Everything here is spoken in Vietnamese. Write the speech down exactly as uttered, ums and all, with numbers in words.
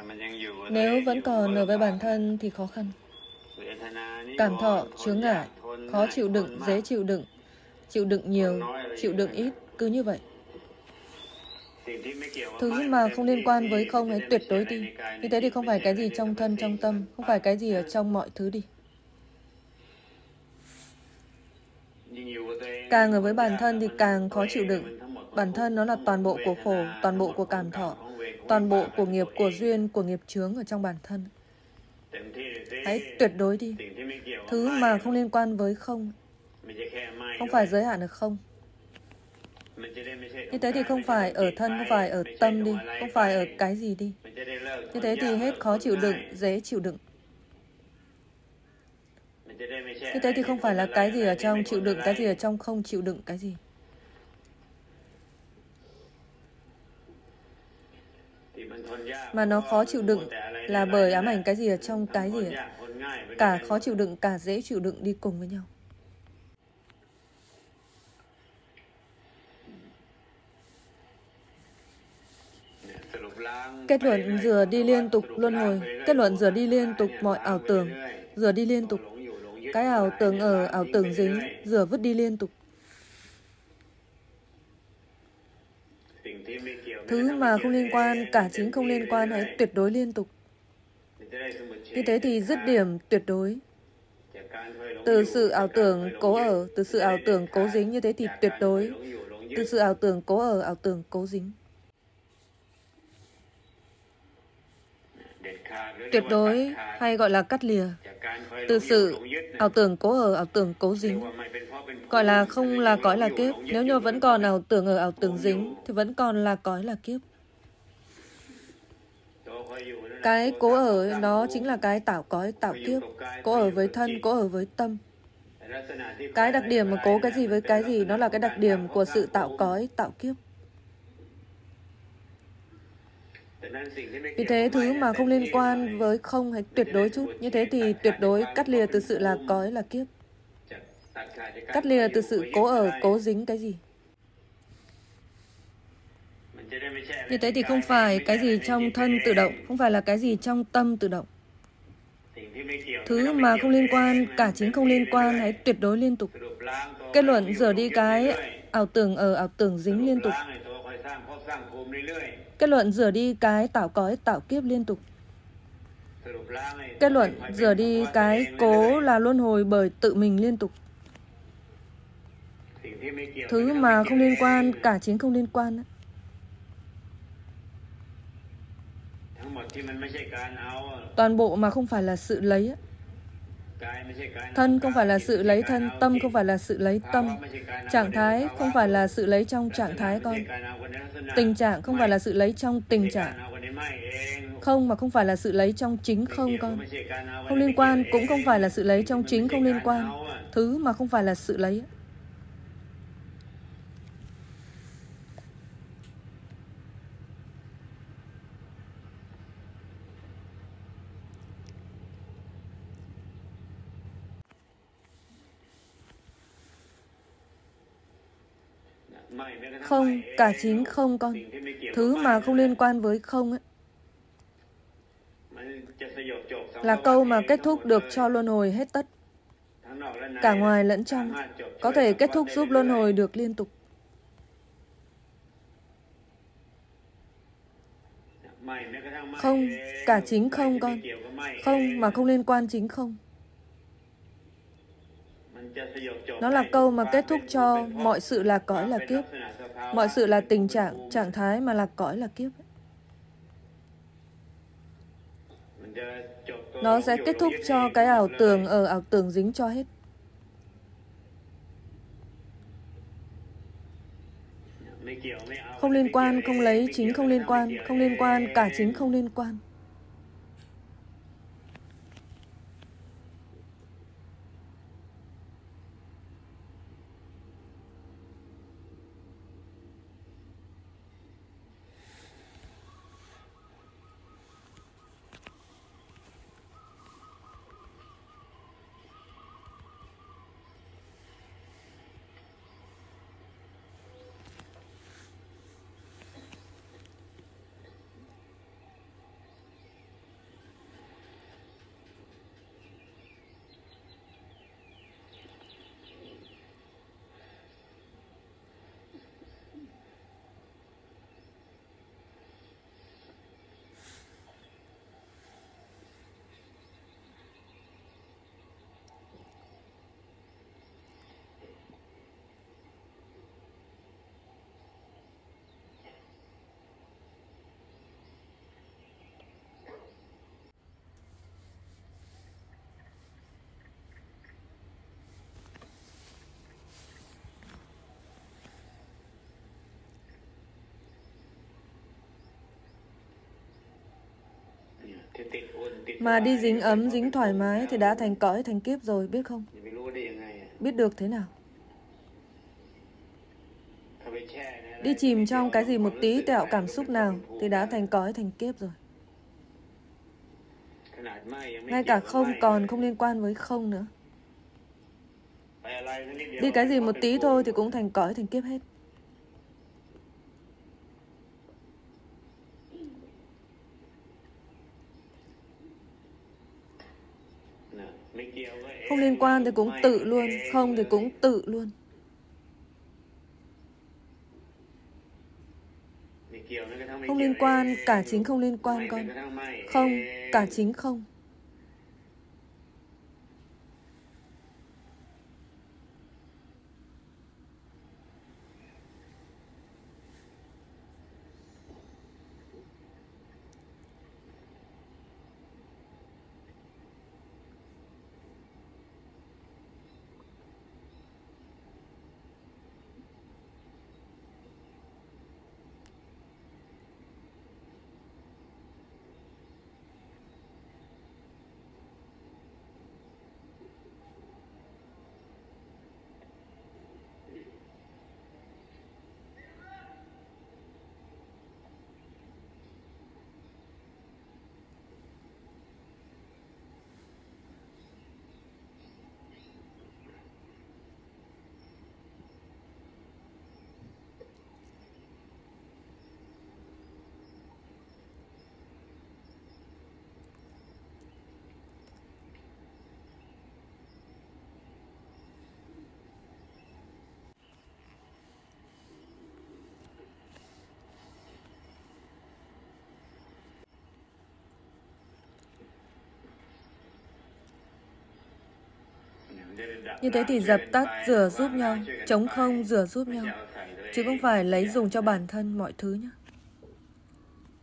Nếu vẫn còn ở với bản thân thì khó khăn. Cảm thọ, chướng ngại, khó chịu đựng, dễ chịu đựng, chịu đựng nhiều, chịu đựng ít, cứ như vậy. Thứ mà không liên quan với không hãy tuyệt đối đi. Như thế thì không phải cái gì trong thân, trong tâm, không phải cái gì ở trong mọi thứ đi. Càng ở với bản thân thì càng khó chịu đựng. Bản thân nó là toàn bộ của khổ, toàn bộ của cảm thọ, toàn bộ của nghiệp, của duyên, của nghiệp chướng ở trong bản thân. Hãy tuyệt đối đi. Thứ mà không liên quan với không, không phải giới hạn ở không. Như thế thì không phải ở thân, không phải ở tâm đi, không phải ở cái gì đi. Như thế thì hết khó chịu đựng, dễ chịu đựng. Như thế thì không phải là cái gì ở trong chịu đựng, cái gì ở trong không chịu đựng cái gì. Mà nó khó chịu đựng là bởi ám ảnh cái gì ở trong cái gì ấy. Cả khó chịu đựng, cả dễ chịu đựng đi cùng với nhau. Kết luận rửa đi liên tục luân hồi. Kết luận rửa đi liên tục mọi ảo tưởng. Rửa đi liên tục. Cái ảo tưởng ở, ảo tưởng dính, rửa vứt đi liên tục. Thứ mà không liên quan, cả chính không liên quan, hãy tuyệt đối liên tục. Như thế thì dứt điểm tuyệt đối. Từ sự ảo tưởng cố ở, từ sự ảo tưởng cố dính, như thế thì tuyệt đối. Từ sự ảo tưởng cố ở, ảo tưởng cố dính. Tuyệt đối hay gọi là cắt lìa. Từ sự ảo tưởng cố ở, ảo tưởng cố dính. Gọi là không là cõi là kiếp. Nếu như vẫn còn ảo tưởng ở, ảo tưởng dính, thì vẫn còn là cõi là kiếp. Cái cố ở nó chính là cái tạo cõi, tạo kiếp. Cố ở với thân, cố ở với tâm. Cái đặc điểm mà cố cái gì với cái gì, nó là cái đặc điểm của sự tạo cõi, tạo kiếp. Vì thế thứ mà không liên quan với không hãy tuyệt đối chút. Như thế thì tuyệt đối cắt lìa từ sự là cõi là kiếp. Cắt lìa từ sự cố ở, cố dính cái gì. Như thế thì không phải cái gì trong thân tự động, không phải là cái gì trong tâm tự động. Thứ mà không liên quan, cả chính không liên quan, hãy tuyệt đối liên tục. Kết luận rửa đi cái ảo tưởng ở, ảo tưởng dính liên tục. Kết luận rửa đi cái tạo cõi, tạo kiếp liên tục. Kết luận rửa đi cái cố là luân hồi bởi tự mình liên tục. Thứ mà không liên quan, cả chính không liên quan. Toàn bộ mà không phải là sự lấy. Thân không phải là sự lấy thân, tâm không phải là sự lấy tâm. Trạng thái không phải là sự lấy trong trạng thái con. Tình trạng không phải là sự lấy trong tình trạng. Không mà không phải là sự lấy trong chính không con. Không liên quan cũng không phải là sự lấy trong chính không liên quan. Thứ mà không phải là sự lấy. Không, cả chính không con. Thứ mà không liên quan với không ấy, là câu mà kết thúc được cho luân hồi hết tất. Cả ngoài lẫn trong, có thể kết thúc giúp luân hồi được liên tục. Không, cả chính không con. Không mà không liên quan chính không. Nó là câu mà kết thúc cho mọi sự là cõi là kiếp. Mọi sự là tình trạng, trạng thái mà là cõi là kiếp. Nó sẽ kết thúc cho cái ảo tưởng ở, ảo tưởng dính cho hết. Không liên quan, không lấy, chính không liên quan. Không liên quan, cả chính không liên quan. Mà đi dính ấm, dính thoải mái thì đã thành cõi, thành kiếp rồi, biết không? Biết được thế nào? Đi chìm trong cái gì một tí tẹo cảm xúc nào thì đã thành cõi, thành kiếp rồi. Ngay cả không còn không liên quan với không nữa. Đi cái gì một tí thôi thì cũng thành cõi, thành kiếp hết. Không liên quan thì cũng tự luôn, không thì cũng tự luôn. Không liên quan, cả chính không liên quan con. Không, cả chính không. Như thế thì dập tắt, rửa giúp nhau, chống không, rửa giúp nhau. Chứ không phải lấy dùng cho bản thân mọi thứ nhé.